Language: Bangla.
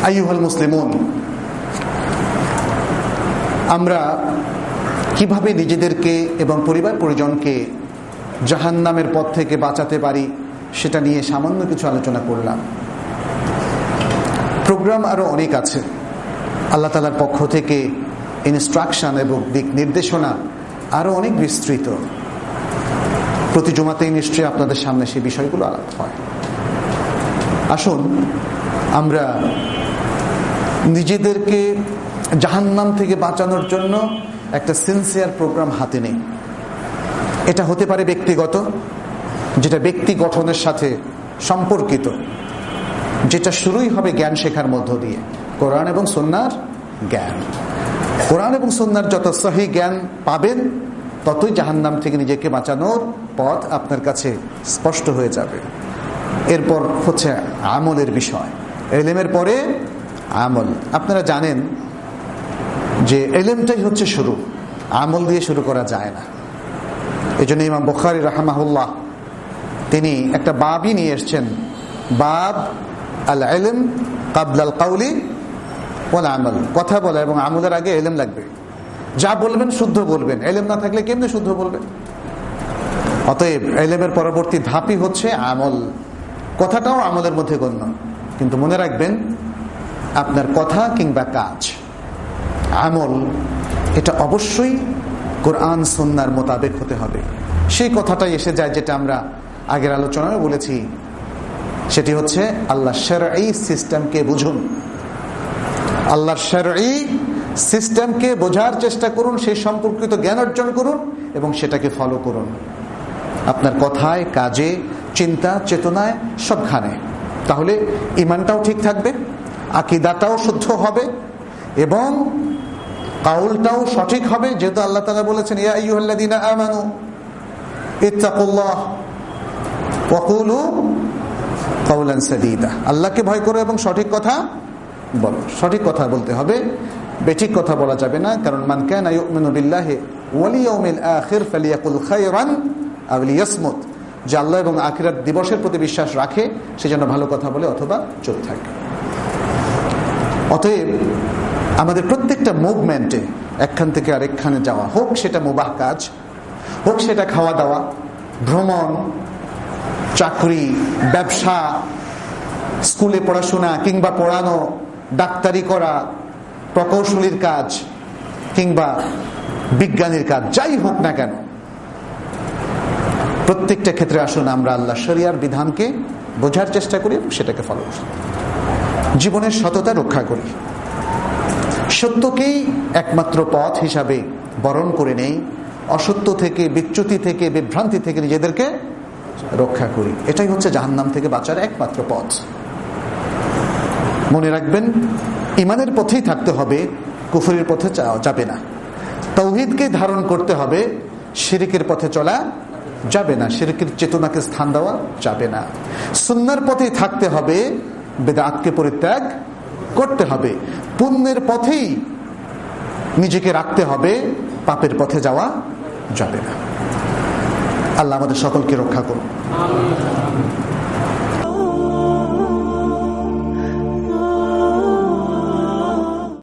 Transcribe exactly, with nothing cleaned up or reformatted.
আইয়ুহাল মুসলিমুন, আমরা কিভাবে নিজেদেরকে এবং পরিবার পরিজনকে জাহান্নামের পথ থেকে বাঁচাতে পারি সেটা নিয়ে সামান্য কিছু আলোচনা করলাম। প্রোগ্রাম আরো অনেক আছে। আল্লাহ তাআলার পক্ষ থেকে ইনস্ট্রাকশন এবং দিক নির্দেশনা আরো অনেক বিস্তৃত। প্রতি জুমাতেই নিশ্চয়ই আপনাদের সামনে সেই বিষয়গুলো আলাপ হয়। আসুন আমরা নিজেদেরকে জাহান্নাম থেকে বাঁচানোর জন্য একটা সিনসিয়ার প্রোগ্রাম হাতে নেই। এটা হতে পারে ব্যক্তিগত, যেটা ব্যক্তি গঠনের সাথে সম্পর্কিত, যেটা শুরুই হবে জ্ঞান শেখার মধ্য দিয়ে, কোরআন এবং সুন্নাহর জ্ঞান। কোরআন এবং সুন্নাহর যত সহি জ্ঞান পাবেন ততই জাহান্নাম থেকে নিজেকে বাঁচানোর পথ আপনার কাছে স্পষ্ট হয়ে যাবে। এরপর হচ্ছে আমলের বিষয়। ইলমের পরে আমল। আপনারা জানেন যে ইলমটাই হচ্ছে শুরু, আমল দিয়ে শুরু করা যায় না। এই জন্য ইমাম বুখারী রাহিমাহুল্লাহ তিনি একটা বাবই নিয়ে এসছেন, বাব আল ইলম ক্বাবলা আল কাওলি ওয়াল আমল। কথা বলা এবং আমলের আগে ইলম লাগবে। যা বলবেন শুদ্ধ বলবেন, ইলম না থাকলে কেমনে শুদ্ধ বলবেন? অতএব ইলমের পরবর্তী ধাপই হচ্ছে আমল। কথাটাও আমলের মধ্যে গণ্য, কিন্তু মনে রাখবেন আপনার কথা কিংবা কাজ, আমল, এটা অবশ্যই কোরআন সুন্নাহর মোতাবেক হতে হবে। সেই কথাটাই এসে যায় যেটা আমরা আগের আলোচনায় বলেছি, সেটি হচ্ছে আল্লাহ শারঈ সিস্টেমকে বুঝুন। আল্লাহর শারঈ সিস্টেমকে বোঝার চেষ্টা করুন, সেই সম্পর্কিত জ্ঞান অর্জন করুন এবং সেটাকে ফলো করুন আপনার কথায়, কাজে, চিন্তা, চেতনায়, সবখানে। তাহলে ঈমানটাও ঠিক থাকবে, আকীদাটাও শুদ্ধ হবে এবং কাউলটাও সঠিক হবে। যেহেতু আল্লাহ তাআলা বলেছেন, ইয়া আইয়ুহাল্লাযীনা আমানু ইত্তাকুল্লাহ ওয়া কুলু কাওলান সাদীদা। আল্লাহকে ভয় করো এবং সঠিক কথা বলো। সঠিক কথা বলতে হবে, বেঠিক কথা বলা যাবে না। কারণ মান কানা ইউমিনু বিল্লাহি ওয়াল ইয়াউমিল আখির ফালিয়াকুল খায়রান আও লিয়াসমুত। যে আল্লাহ এবং আখিরাত দিবসের প্রতি বিশ্বাস রাখে সে যেন ভালো কথা বলে অথবা চুপ থাকে। অতএব আমাদের প্রত্যেকটা মুভমেন্টে একখান থেকে আরেকখানে যাওয়া, হোক সেটা মুবাহ কাজ, হোক সেটা খাওয়া দাওয়া, ভ্রমণ, চাকরি, ব্যবসা, স্কুলে পড়াশোনা কিংবা পড়ানো, ডাক্তারি করা, প্রকৌশলীর কাজ কিংবা বিজ্ঞানীর কাজ, যাই হোক না কেন, প্রত্যেকটা ক্ষেত্রে আসুন আমরা আল্লাহ শরিয়ার বিধানকে বোঝার চেষ্টা করি এবং সেটাকে ফলো করি, জীবনের সততা রক্ষা করি, সত্যকেই একমাত্র পথ হিসাবে বরণ করে নেই, অসত্য থেকে, বিচ্যুতি থেকে, বিভ্রান্তি থেকে নিজেদেরকে রক্ষা করি। এটাই হচ্ছে জাহান্নাম থেকে বাঁচার একমাত্র পথ। মনে রাখবেন, ইমানের পথেই থাকতে হবে, কুফরের পথে যাবে না। তাওহীদকে ধারণ করতে হবে, শিরকের পথে চলা যাবে না, শিরকের চেতনাকে স্থান দেওয়া যাবে না। সুন্নাহর পথেই থাকতে হবে, বেদাতকে পরিত্যাগ করতে হবে। পুণ্যের পথেই নিজেকে রাখতে হবে, পাপের পথে যাওয়া যাবে না। আল্লাহ আমাদের সকলকে রক্ষা করুন।